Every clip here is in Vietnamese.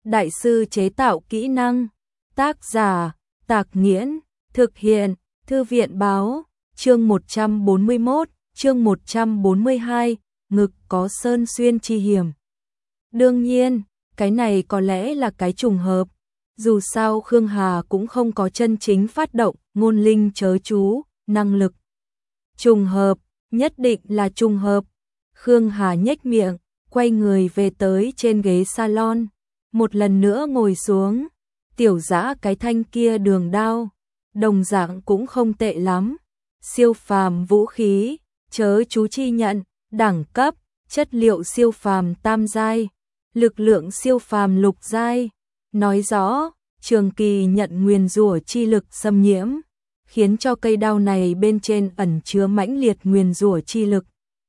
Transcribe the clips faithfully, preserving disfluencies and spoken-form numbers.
Đại sư chế tạo kỹ năng. Tác giả Tạc Nghiễn. Thực hiện Thư viện Báo. Chương một trăm bốn mươi mốt, chương một trăm bốn mươi hai, ngực có sơn xuyên chi hiểm. Đương nhiên, cái này có lẽ là cái trùng hợp. Dù sao Khương Hà cũng không có chân chính phát động ngôn linh chớ chú, năng lực. Trùng hợp, nhất định là trùng hợp. Khương Hà nhếch miệng, quay người về tới trên ghế salon, một lần nữa ngồi xuống. Tiểu Dã cái thanh kia đường đao, đồng dạng cũng không tệ lắm. Siêu phàm vũ khí, chớ chú chi nhận, đẳng cấp, chất liệu siêu phàm tam giai, lực lượng siêu phàm lục giai. Nói rõ, trường kỳ nhận nguyền rủa chi lực xâm nhiễm, khiến cho cây đao này bên trên ẩn chứa mãnh liệt nguyền rủa chi lực.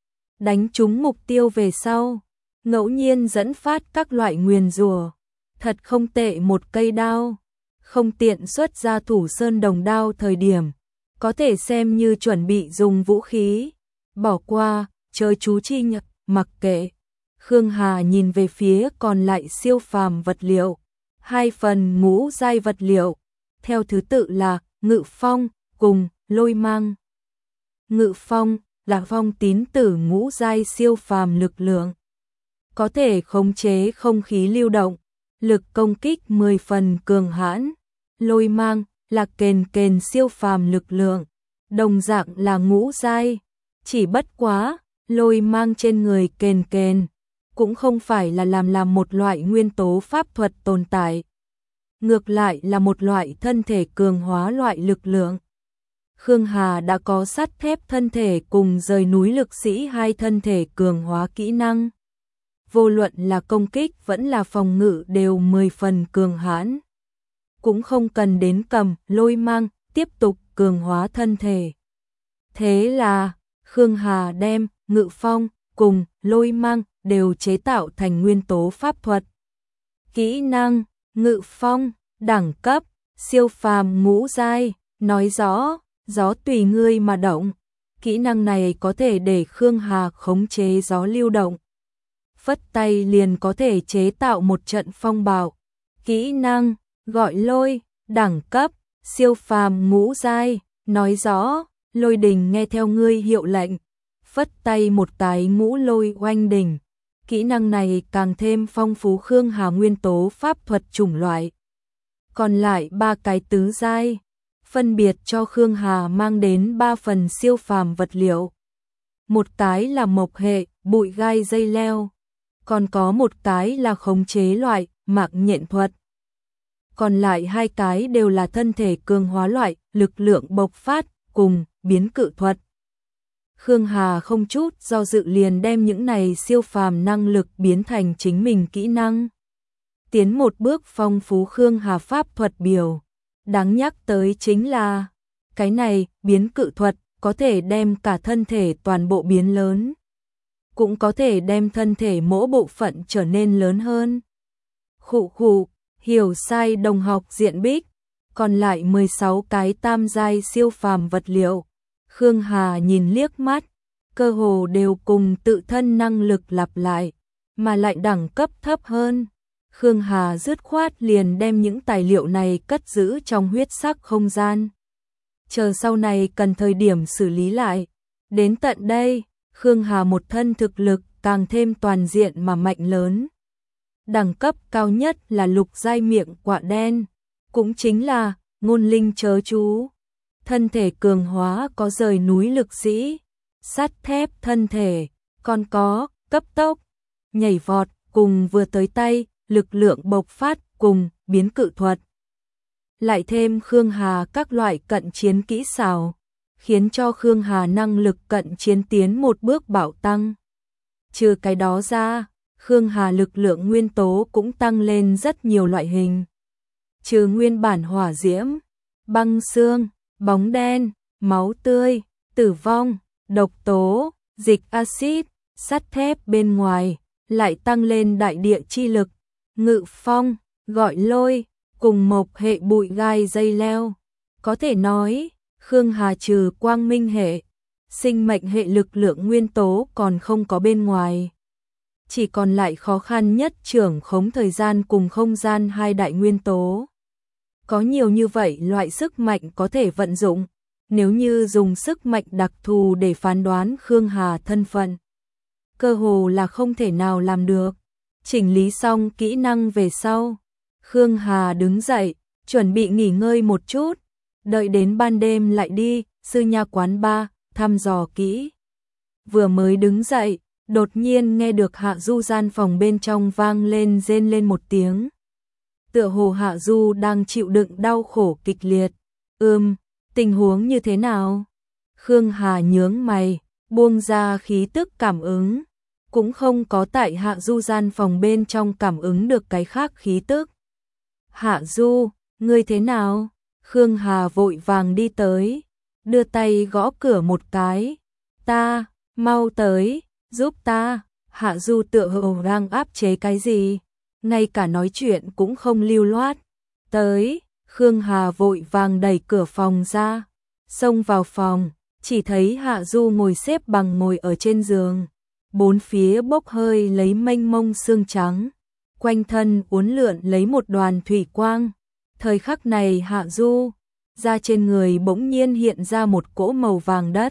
Đánh trúng mục tiêu về sau, ngẫu nhiên dẫn phát các loại nguyền rủa. Thật không tệ một cây đao, không tiện xuất ra thủ sơn đồng đao thời điểm, có thể xem như chuẩn bị dùng vũ khí. Bỏ qua, chơi chú chi nhật, mặc kệ. Khương Hà nhìn về phía còn lại siêu phàm vật liệu. Hai phần ngũ giai vật liệu, theo thứ tự là Ngự Phong cùng Lôi Mang. Ngự Phong là phong tín tử ngũ giai siêu phàm lực lượng, có thể khống chế không khí lưu động, lực công kích mười phần cường hãn. Lôi Mang là kền kền siêu phàm lực lượng, đồng dạng là ngũ giai, chỉ bất quá, Lôi Mang trên người kền kền cũng không phải là làm làm một loại nguyên tố pháp thuật tồn tại, ngược lại là một loại thân thể cường hóa loại lực lượng. Khương Hà đã có sắt thép thân thể cùng rời núi lực sĩ hai thân thể cường hóa kỹ năng. Vô luận là công kích vẫn là phòng ngự đều mười phần cường hãn. Cũng không cần đến cầm Lôi Mang tiếp tục cường hóa thân thể. Thế là, Khương Hà đem Ngự Phong cùng Lôi Mang đều chế tạo thành nguyên tố pháp thuật. Kỹ năng, Ngự Phong, đẳng cấp, siêu phàm ngũ giai, nói rõ, gió tùy ngươi mà động. Kỹ năng này có thể để Khương Hà khống chế gió lưu động. Phất tay liền có thể chế tạo một trận phong bạo. Kỹ năng, gọi lôi, đẳng cấp, siêu phàm ngũ giai, nói rõ, lôi đình nghe theo ngươi hiệu lệnh. Phất tay một cái ngũ lôi oanh đỉnh. Kỹ năng này càng thêm phong phú Khương Hà nguyên tố pháp thuật chủng loại. Còn lại ba cái tứ giai, phân biệt cho Khương Hà mang đến ba phần siêu phàm vật liệu. Một cái là mộc hệ, bụi gai dây leo, còn có một cái là khống chế loại, mạng nhện thuật. Còn lại hai cái đều là thân thể cường hóa loại, lực lượng bộc phát, cùng biến cự thuật. Khương Hà không chút do dự liền đem những này siêu phàm năng lực biến thành chính mình kỹ năng. Tiến một bước phong phú Khương Hà pháp thuật biểu. Đáng nhắc tới chính là, cái này, biến cự thuật, có thể đem cả thân thể toàn bộ biến lớn. Cũng có thể đem thân thể mỗi bộ phận trở nên lớn hơn. Khụ khụ, hiểu sai đồng học diện bích. Còn lại mười sáu cái tam giai siêu phàm vật liệu. Khương Hà nhìn liếc mắt, cơ hồ đều cùng tự thân năng lực lặp lại, mà lại đẳng cấp thấp hơn. Khương Hà dứt khoát liền đem những tài liệu này cất giữ trong huyết sắc không gian. Chờ sau này cần thời điểm xử lý lại. Đến tận đây, Khương Hà một thân thực lực càng thêm toàn diện mà mạnh lớn. Đẳng cấp cao nhất là lục giai miệng quạ đen, cũng chính là ngôn linh chớ chú. Thân thể cường hóa có rời núi lực sĩ, sắt thép thân thể, còn có cấp tốc, nhảy vọt cùng vừa tới tay, lực lượng bộc phát cùng biến cự thuật. Lại thêm Khương Hà các loại cận chiến kỹ xảo, khiến cho Khương Hà năng lực cận chiến tiến một bước bạo tăng. Trừ cái đó ra, Khương Hà lực lượng nguyên tố cũng tăng lên rất nhiều loại hình. Trừ nguyên bản hỏa diễm, băng xương, bóng đen, máu tươi, tử vong, độc tố, dịch axit, sắt thép bên ngoài, lại tăng lên đại địa chi lực, Ngự Phong, gọi lôi, cùng mộc hệ bụi gai dây leo. Có thể nói, Khương Hà trừ quang minh hệ, sinh mệnh hệ lực lượng nguyên tố còn không có bên ngoài. chỉ còn lại khó khăn nhất trưởng khống thời gian cùng không gian hai đại nguyên tố. Có nhiều như vậy loại sức mạnh có thể vận dụng, nếu như dùng sức mạnh đặc thù để phán đoán Khương Hà thân phận, cơ hồ là không thể nào làm được. Chỉnh lý xong kỹ năng về sau, Khương Hà đứng dậy, chuẩn bị nghỉ ngơi một chút, đợi đến ban đêm lại đi sư nha quán ba thăm dò kỹ. Vừa mới đứng dậy, đột nhiên nghe được Hạ Du gian phòng bên trong vang lên rên lên một tiếng. Tựa hồ Hạ Du đang chịu đựng đau khổ kịch liệt. Ừm, tình huống như thế nào? Khương Hà nhướng mày, buông ra khí tức cảm ứng. Cũng không có tại Hạ Du gian phòng bên trong cảm ứng được cái khác khí tức. Hạ Du, ngươi thế nào? Khương Hà vội vàng đi tới, đưa tay gõ cửa một cái. Ta, mau tới, giúp ta. Hạ Du tựa hồ đang áp chế cái gì, ngay cả nói chuyện cũng không lưu loát. Tới, Khương Hà vội vàng đẩy cửa phòng ra, xông vào phòng, chỉ thấy Hạ Du ngồi xếp bằng ngồi ở trên giường, bốn phía bốc hơi lấy mênh mông sương trắng, quanh thân uốn lượn lấy một đoàn thủy quang. Thời khắc này Hạ Du, da trên người bỗng nhiên hiện ra một cỗ màu vàng đất,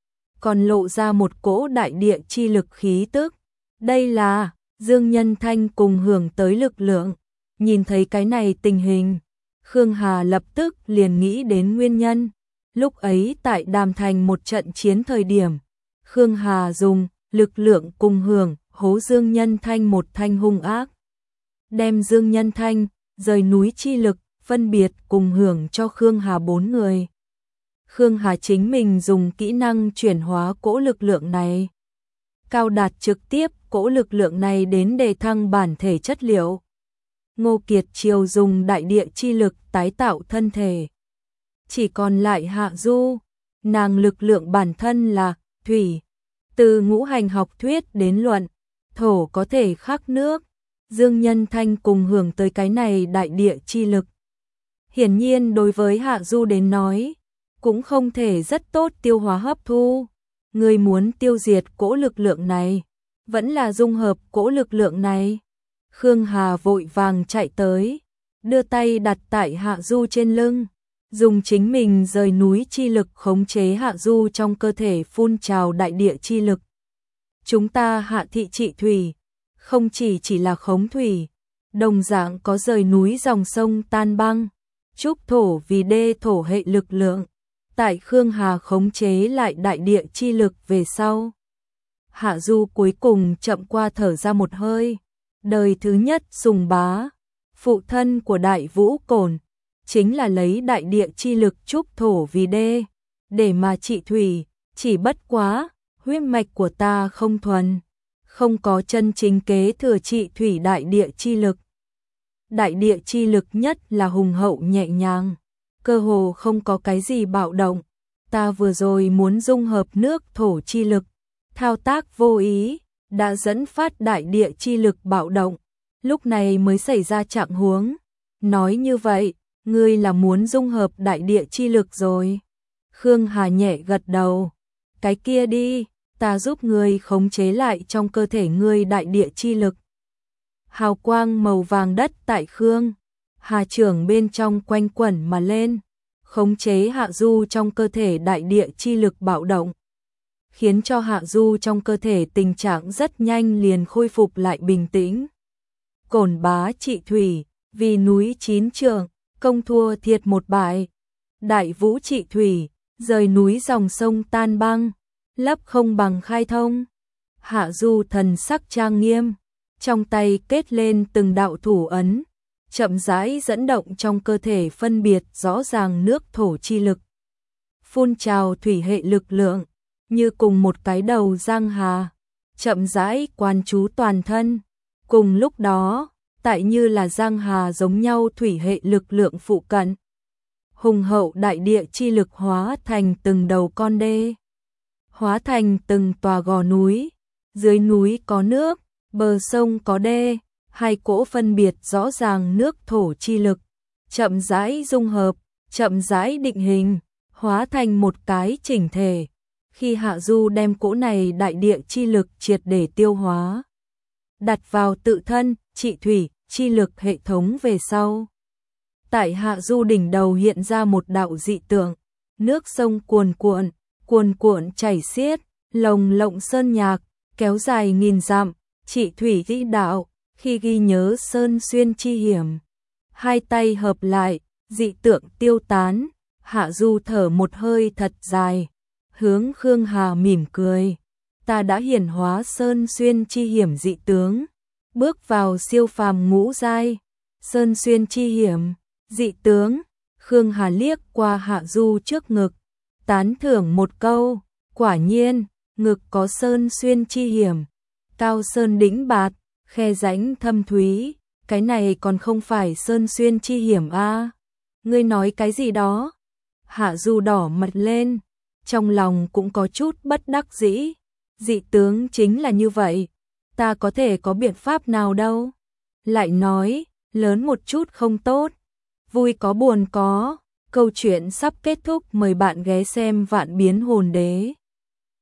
còn lộ ra một cỗ đại địa chi lực khí tức. Đây là Dương Nhân Thanh cùng hưởng tới lực lượng. Nhìn thấy cái này tình hình, Khương Hà lập tức liền nghĩ đến nguyên nhân. Lúc ấy tại Đàm Thành một trận chiến thời điểm, Khương Hà dùng lực lượng cùng hưởng hố Dương Nhân Thanh một thanh hung ác, đem Dương Nhân Thanh rời núi chi lực phân biệt cùng hưởng cho Khương Hà bốn người. Khương Hà chính mình dùng kỹ năng chuyển hóa cỗ lực lượng này, cao đạt trực tiếp cỗ lực lượng này đến đề thăng bản thể chất liệu. Ngô Kiệt Triều dùng đại địa chi lực tái tạo thân thể. Chỉ còn lại Hạ Du, nàng lực lượng bản thân là thủy. Từ ngũ hành học thuyết đến luận, thổ có thể khắc nước. Dương Nhân Thanh cùng hưởng tới cái này đại địa chi lực. Hiển nhiên đối với Hạ Du đến nói, cũng không thể rất tốt tiêu hóa hấp thu. Người muốn tiêu diệt cỗ lực lượng này, vẫn là dung hợp cỗ lực lượng này. Khương Hà vội vàng chạy tới, đưa tay đặt tại Hạ Du trên lưng, dùng chính mình rời núi chi lực khống chế Hạ Du trong cơ thể phun trào đại địa chi lực. Chúng ta Hạ thị trị thủy, không chỉ chỉ là khống thủy, đồng dạng có rời núi dòng sông tan băng, trúc thổ vì đê thổ hệ lực lượng. Tại Khương Hà khống chế lại đại địa chi lực về sau, Hạ Du cuối cùng chậm qua thở ra một hơi. Đời thứ nhất Sùng Bá, phụ thân của Đại Vũ Cổn, chính là lấy đại địa chi lực trúc thổ vì đê, để mà trị thủy. Chỉ bất quá, huyết mạch của ta không thuần, không có chân chính kế thừa trị thủy đại địa chi lực. Đại địa chi lực nhất là hùng hậu nhẹ nhàng, cơ hồ không có cái gì bạo động. Ta vừa rồi muốn dung hợp nước thổ chi lực, thao tác vô ý, đã dẫn phát đại địa chi lực bạo động, lúc này mới xảy ra trạng huống. Nói như vậy, ngươi là muốn dung hợp đại địa chi lực rồi. Khương Hà nhẹ gật đầu. Cái kia đi, ta giúp ngươi khống chế lại trong cơ thể ngươi đại địa chi lực. Hào quang màu vàng đất tại Khương Hà trưởng bên trong quanh quẩn mà lên, khống chế Hạ Du trong cơ thể đại địa chi lực bạo động, khiến cho Hạ Du trong cơ thể tình trạng rất nhanh liền khôi phục lại bình tĩnh. Cổn Bá trị thủy, vì núi chín trượng, công thua thiệt một bại. Đại Vũ trị thủy, rời núi dòng sông tan băng, lấp không bằng khai thông. Hạ Du thần sắc trang nghiêm, trong tay kết lên từng đạo thủ ấn, chậm rãi dẫn động trong cơ thể phân biệt rõ ràng nước thổ chi lực. Phun trào thủy hệ lực lượng, như cùng một cái đầu giang hà, chậm rãi quan trú toàn thân. Cùng lúc đó, tại như là giang hà giống nhau thủy hệ lực lượng phụ cận, hùng hậu đại địa chi lực hóa thành từng đầu con đê, hóa thành từng tòa gò núi. Dưới núi có nước, bờ sông có đê, hai cỗ phân biệt rõ ràng nước thổ chi lực, chậm rãi dung hợp, chậm rãi định hình, hóa thành một cái chỉnh thể. Khi Hạ Du đem cỗ này đại địa chi lực triệt để tiêu hóa, đặt vào tự thân, trị thủy, chi lực hệ thống về sau. Tại Hạ Du đỉnh đầu hiện ra một đạo dị tượng, nước sông cuồn cuộn, cuồn cuộn chảy xiết, lồng lộng sơn nhạc, kéo dài nghìn dặm, trị thủy ghi đạo, khi ghi nhớ sơn xuyên chi hiểm. Hai tay hợp lại, dị tượng tiêu tán, Hạ Du thở một hơi thật dài, hướng Khương Hà mỉm cười. Ta đã hiển hóa sơn xuyên chi hiểm dị tướng, bước vào siêu phàm ngũ giai. Sơn xuyên chi hiểm, dị tướng, Khương Hà liếc qua Hạ Du trước ngực, tán thưởng một câu, quả nhiên, ngực có sơn xuyên chi hiểm, cao sơn đĩnh bạt, khe rãnh thâm thúy, cái này còn không phải sơn xuyên chi hiểm a? À? Ngươi nói cái gì đó? Hạ Du đỏ mặt lên, trong lòng cũng có chút bất đắc dĩ, dị tướng chính là như vậy, ta có thể có biện pháp nào đâu? Lại nói, lớn một chút không tốt, vui có buồn có, câu chuyện sắp kết thúc, mời bạn ghé xem Vạn Biến Hồn Đế.